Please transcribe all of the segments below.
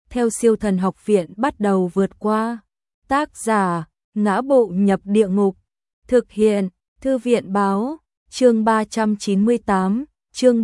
theo siêu thần học viện bắt đầu vượt qua. Tác giả, Ngã Bộ Nhập Địa Ngục. Thực hiện, Thư viện Báo. Chương 398, chương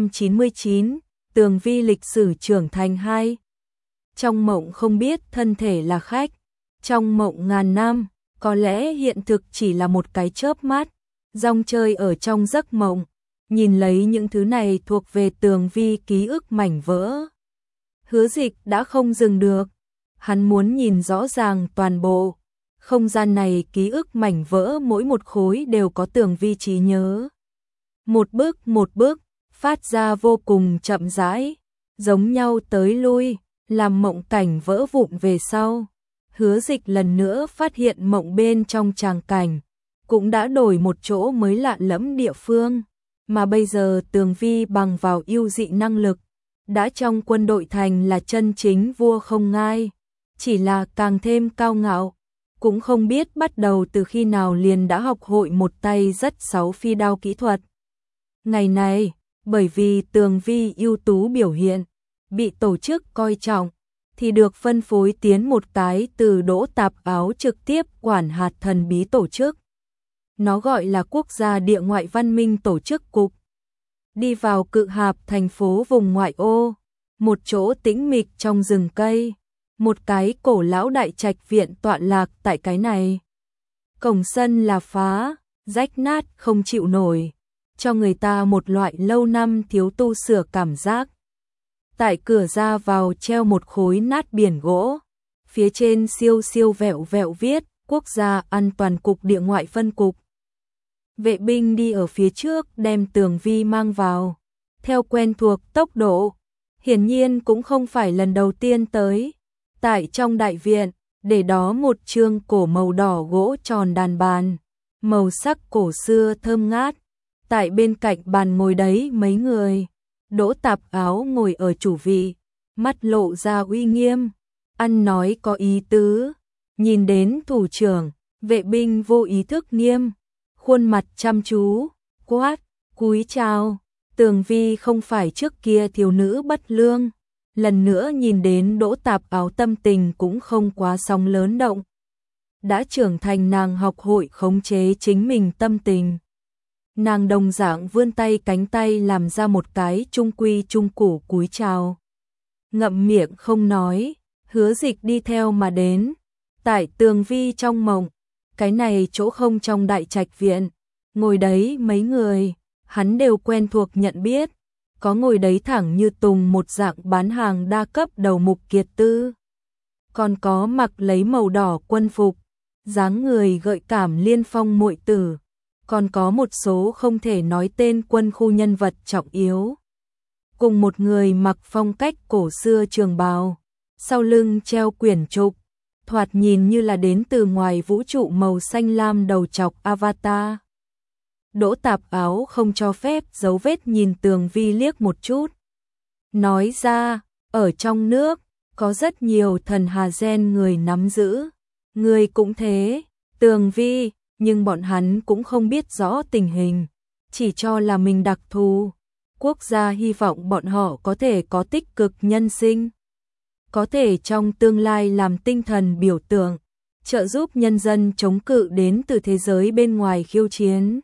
399, Tường Vi lịch sử trưởng thành 2. Trong mộng không biết thân thể là khách, trong mộng ngàn năm, có lẽ hiện thực chỉ là một cái chớp mắt, rong chơi ở trong giấc mộng, nhìn lấy những thứ này thuộc về Tường Vi ký ức mảnh vỡ. Hứa Dịch đã không dừng được, hắn muốn nhìn rõ ràng toàn bộ không gian này, ký ức mảnh vỡ mỗi một khối đều có Tường Vi trí nhớ. Một bước, phát ra vô cùng chậm rãi, giống nhau tới lui, làm mộng cảnh vỡ vụn về sau. Hứa Dịch lần nữa phát hiện mộng bên trong tràng cảnh, cũng đã đổi một chỗ mới lạ lẫm địa phương, mà bây giờ Tường Vi bằng vào ưu dị năng lực, đã trong quân đội thành là chân chính vua không ngai, chỉ là càng thêm cao ngạo, cũng không biết bắt đầu từ khi nào liền đã học hội một tay rất sáu phi đao kỹ thuật. Ngày này, bởi vì Tường Vi ưu tú biểu hiện, bị tổ chức coi trọng, thì được phân phối tiến một cái từ Đỗ Tạp Áo trực tiếp quản hạt thần bí tổ chức. Nó gọi là Quốc gia Địa ngoại Văn minh Tổ chức Cục. Đi vào Cự Hạp, thành phố vùng ngoại ô, một chỗ tĩnh mịch trong rừng cây, một cái cổ lão đại trạch viện tọa lạc tại cái này. Cổng sân là phá, rách nát không chịu nổi, cho người ta một loại lâu năm thiếu tu sửa cảm giác. Tại cửa ra vào treo một khối nát biển gỗ, phía trên siêu siêu vẹo vẹo viết Quốc gia An toàn cục Địa ngoại phân cục. Vệ binh đi ở phía trước đem Tường Vi mang vào, theo quen thuộc tốc độ, hiển nhiên cũng không phải lần đầu tiên tới. Tại trong đại viện, để đó một chương cổ màu đỏ gỗ tròn đàn bàn, màu sắc cổ xưa thơm ngát. Tại bên cạnh bàn ngồi đấy mấy người. Đỗ Tạp Áo ngồi ở chủ vị, mắt lộ ra uy nghiêm, ăn nói có ý tứ. Nhìn đến thủ trưởng, vệ binh vô ý thức nghiêm, khuôn mặt chăm chú, quát, cúi chào. Tường Vi không phải trước kia thiếu nữ bất lương, lần nữa nhìn đến Đỗ Tạp Áo tâm tình cũng không quá sóng lớn động. Đã trưởng thành, nàng học hội khống chế chính mình tâm tình. Nàng đồng dạng vươn tay, cánh tay làm ra một cái trung quy trung củ cúi chào. Ngậm miệng không nói, Hứa Dịch đi theo mà đến. Tại Tường Vi trong mộng, cái này chỗ không trong đại trạch viện, ngồi đấy mấy người, hắn đều quen thuộc nhận biết. Có ngồi đấy thẳng như tùng một dạng bán hàng đa cấp đầu mục kiệt tư. Còn có mặc lấy màu đỏ quân phục, dáng người gợi cảm liên phong muội tử. Còn có một số không thể nói tên quân khu nhân vật trọng yếu. Cùng một người mặc phong cách cổ xưa trường bào, sau lưng treo quyển trục, thoạt nhìn như là đến từ ngoài vũ trụ màu xanh lam đầu chọc Avatar. Đỗ Tạp Áo không cho phép dấu vết nhìn Tường Vi liếc một chút. Nói ra, ở trong nước, có rất nhiều thần hà gen người nắm giữ. Người cũng thế, Tường Vi, nhưng bọn hắn cũng không biết rõ tình hình, chỉ cho là mình đặc thù. Quốc gia hy vọng bọn họ có thể có tích cực nhân sinh, có thể trong tương lai làm tinh thần biểu tượng, trợ giúp nhân dân chống cự đến từ thế giới bên ngoài khiêu chiến.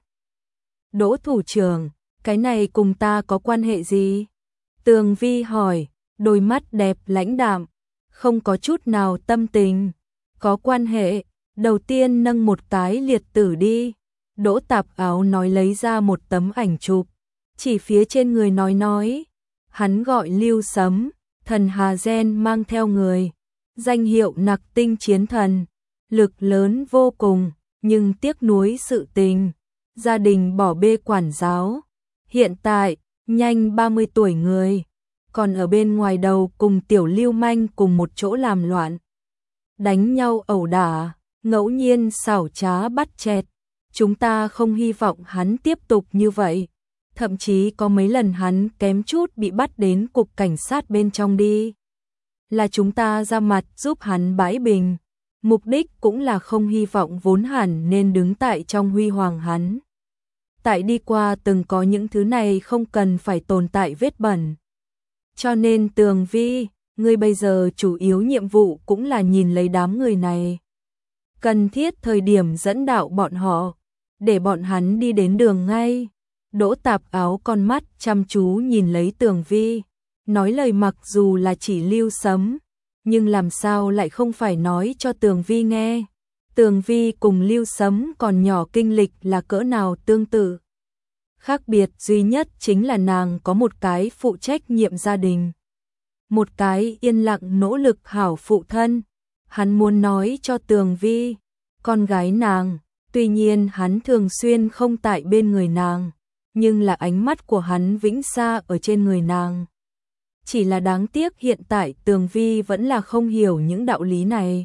Đỗ thủ trưởng, cái này cùng ta có quan hệ gì? Tường Vi hỏi, đôi mắt đẹp lãnh đạm, không có chút nào tâm tình. Có quan hệ, đầu tiên nâng một cái liệt tử đi. Đỗ Tạp Áo nói, lấy ra một tấm ảnh chụp, chỉ phía trên người nói. Hắn gọi Lưu Sấm, thần hà gen mang theo người, danh hiệu Nặc Tinh Chiến Thần, lực lớn vô cùng, nhưng tiếc nuối sự tình. Gia đình bỏ bê quản giáo, hiện tại, nhanh 30 tuổi người, còn ở bên ngoài đầu cùng tiểu lưu manh cùng một chỗ làm loạn. Đánh nhau ẩu đả, ngẫu nhiên xảo trá bắt chẹt. Chúng ta không hy vọng hắn tiếp tục như vậy. Thậm chí có mấy lần hắn kém chút bị bắt đến cục cảnh sát bên trong đi. Là chúng ta ra mặt giúp hắn bãi bình. Mục đích cũng là không hy vọng vốn hẳn nên đứng tại trong huy hoàng hắn. Tại đi qua từng có những thứ này không cần phải tồn tại vết bẩn. Cho nên Tường Vi, ngươi bây giờ chủ yếu nhiệm vụ cũng là nhìn lấy đám người này. Cần thiết thời điểm dẫn đạo bọn họ, để bọn hắn đi đến đường ngay. Đỗ Tạp Áo con mắt chăm chú nhìn lấy Tường Vi, nói lời mặc dù là chỉ Lưu Sấm, nhưng làm sao lại không phải nói cho Tường Vi nghe. Tường Vi cùng Lưu Sấm còn nhỏ, kinh lịch là cỡ nào tương tự. Khác biệt duy nhất chính là nàng có một cái phụ trách nhiệm gia đình, một cái yên lặng nỗ lực hảo phụ thân. Hắn muốn nói cho Tường Vi, con gái nàng, tuy nhiên hắn thường xuyên không tại bên người nàng, nhưng là ánh mắt của hắn vĩnh xa ở trên người nàng. Chỉ là đáng tiếc hiện tại Tường Vi vẫn là không hiểu những đạo lý này.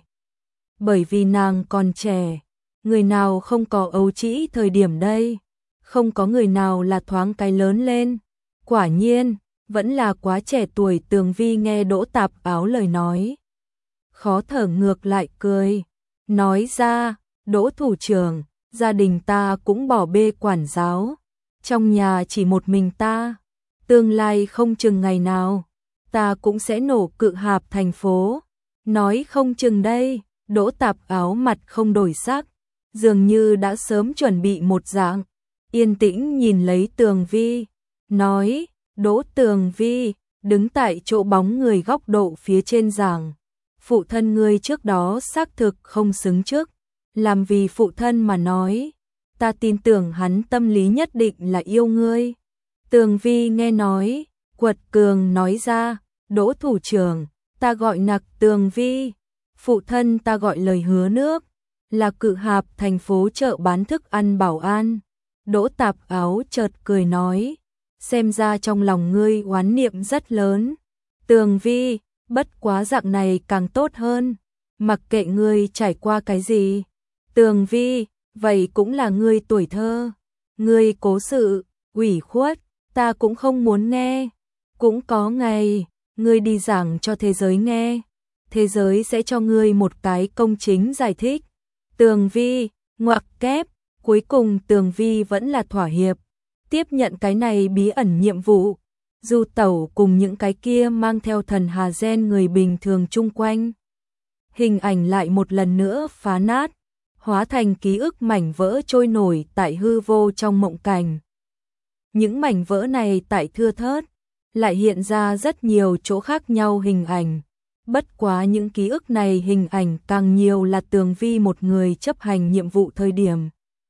Bởi vì nàng còn trẻ, người nào không có ấu trĩ thời điểm đây, không có người nào là thoáng cái lớn lên. Quả nhiên, vẫn là quá trẻ tuổi. Tường Vi nghe Đỗ Tạp Áo lời nói, khó thở ngược lại cười, nói ra, Đỗ thủ trưởng, gia đình ta cũng bỏ bê quản giáo, trong nhà chỉ một mình ta, tương lai không chừng ngày nào, ta cũng sẽ nổ Cự Hạp thành phố, nói không chừng đây. Đỗ Tạp Áo mặt không đổi sắc, dường như đã sớm chuẩn bị một dạng, yên tĩnh nhìn lấy Tường Vi, nói, Đỗ Tường Vi, đứng tại chỗ bóng người góc độ phía trên giảng, phụ thân ngươi trước đó xác thực không xứng trước, làm vì phụ thân mà nói, ta tin tưởng hắn tâm lý nhất định là yêu ngươi. Tường Vi nghe nói, quật cường nói ra, Đỗ thủ trưởng, ta gọi nặc Tường Vi, phụ thân ta gọi lời hứa nước, là Cự Hạp thành phố chợ bán thức ăn bảo an. Đỗ Tạp Áo chợt cười nói, xem ra trong lòng ngươi oán niệm rất lớn. Tường Vi, bất quá dạng này càng tốt hơn, mặc kệ ngươi trải qua cái gì. Tường Vi, vậy cũng là ngươi tuổi thơ, ngươi cố sự, ủy khuất, ta cũng không muốn nghe. Cũng có ngày, ngươi đi giảng cho thế giới nghe, thế giới sẽ cho ngươi một cái công chính giải thích. Tường Vi, ngoặc kép, cuối cùng Tường Vi vẫn là thỏa hiệp, tiếp nhận cái này bí ẩn nhiệm vụ, Du tẩu cùng những cái kia mang theo thần hà gen người bình thường chung quanh. Hình ảnh lại một lần nữa phá nát, hóa thành ký ức mảnh vỡ trôi nổi tại hư vô trong mộng cảnh. Những mảnh vỡ này tại thưa thớt, lại hiện ra rất nhiều chỗ khác nhau hình ảnh. Bất quá những ký ức này hình ảnh càng nhiều là Tường Vi một người chấp hành nhiệm vụ thời điểm.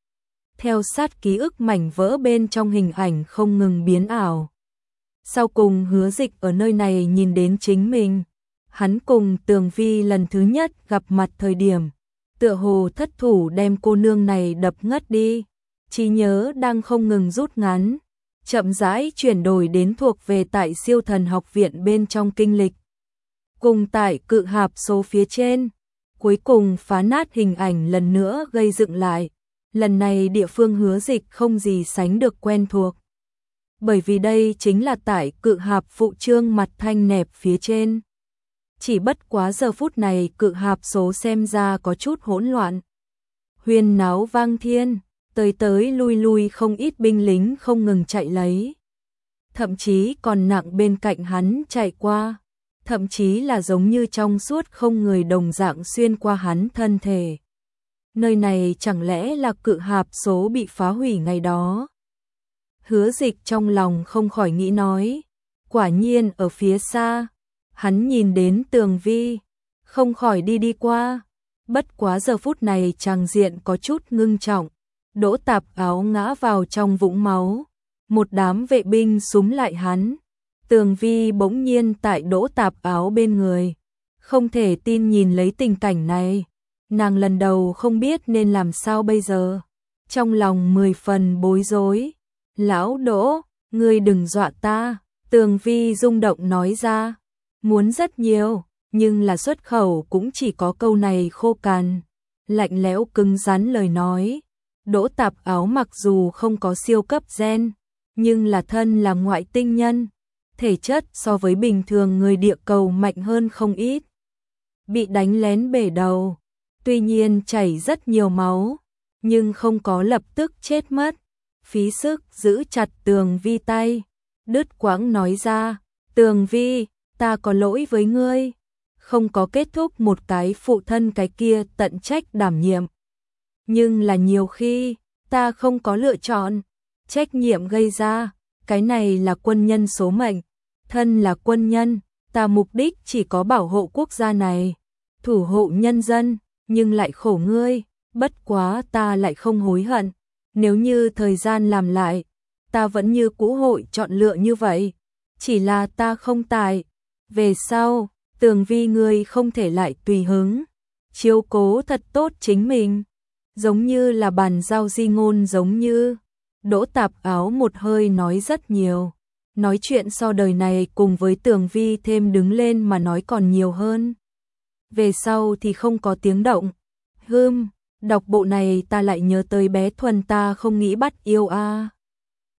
Theo sát ký ức mảnh vỡ bên trong hình ảnh không ngừng biến ảo. Sau cùng Hứa Dịch ở nơi này nhìn đến chính mình. Hắn cùng Tường Vi lần thứ nhất gặp mặt thời điểm, tựa hồ thất thủ đem cô nương này đập ngất đi. Trí nhớ đang không ngừng rút ngắn, chậm rãi chuyển đổi đến thuộc về tại Siêu Thần học viện bên trong kinh lịch. Cùng tại Cự Hạp số phía trên, cuối cùng phá nát hình ảnh lần nữa gây dựng lại. Lần này địa phương Hứa Dịch không gì sánh được quen thuộc. Bởi vì đây chính là tại Cự Hạp phụ trương mặt thanh nẹp phía trên. Chỉ bất quá giờ phút này Cự Hạp số xem ra có chút hỗn loạn. Huyên náo vang thiên, tới lui lui không ít binh lính không ngừng chạy lấy. Thậm chí còn nặng bên cạnh hắn chạy qua. Thậm chí là giống như trong suốt không người đồng dạng xuyên qua hắn thân thể. Nơi này chẳng lẽ là Cự Hạp số bị phá hủy ngày đó? Hứa Dịch trong lòng không khỏi nghĩ nói. Quả nhiên ở phía xa, hắn nhìn đến Tường Vi, không khỏi đi qua. Bất quá giờ phút này tràng diện có chút ngưng trọng. Đỗ Tạp Áo ngã vào trong vũng máu. Một đám vệ binh súm lại hắn. Tường Vi bỗng nhiên tại Đỗ Tạp Áo bên người. Không thể tin nhìn lấy tình cảnh này. Nàng lần đầu không biết nên làm sao bây giờ. Trong lòng 10 phần bối rối. Lão Đỗ, ngươi đừng dọa ta. Tường Vi rung động nói ra. Muốn rất nhiều, nhưng là xuất khẩu cũng chỉ có câu này khô cằn, lạnh lẽo cứng rắn lời nói. Đỗ Tạp Áo mặc dù không có siêu cấp gen, nhưng là thân là ngoại tinh nhân, thể chất so với bình thường người địa cầu mạnh hơn không ít. Bị đánh lén bể đầu, tuy nhiên chảy rất nhiều máu, nhưng không có lập tức chết mất. Phí sức giữ chặt Tường Vi tay, đứt quãng nói ra, Tường Vi, ta có lỗi với ngươi, không có kết thúc một cái phụ thân cái kia tận trách đảm nhiệm. Nhưng là nhiều khi, ta không có lựa chọn, trách nhiệm gây ra, cái này là quân nhân số mệnh, thân là quân nhân, ta mục đích chỉ có bảo hộ quốc gia này, thủ hộ nhân dân, nhưng lại khổ ngươi, bất quá ta lại không hối hận, nếu như thời gian làm lại, ta vẫn như cũ hội chọn lựa như vậy, chỉ là ta không tài, về sau, Tường Vi ngươi không thể lại tùy hứng, chiếu cố thật tốt chính mình, giống như là bàn giao di ngôn giống như. Đỗ Tạp Áo một hơi nói rất nhiều, nói chuyện so đời này cùng với Tường Vi thêm đứng lên mà nói còn nhiều hơn. Về sau thì không có tiếng động. Đọc bộ này ta lại nhớ tới bé Thuần ta không nghĩ bắt yêu a.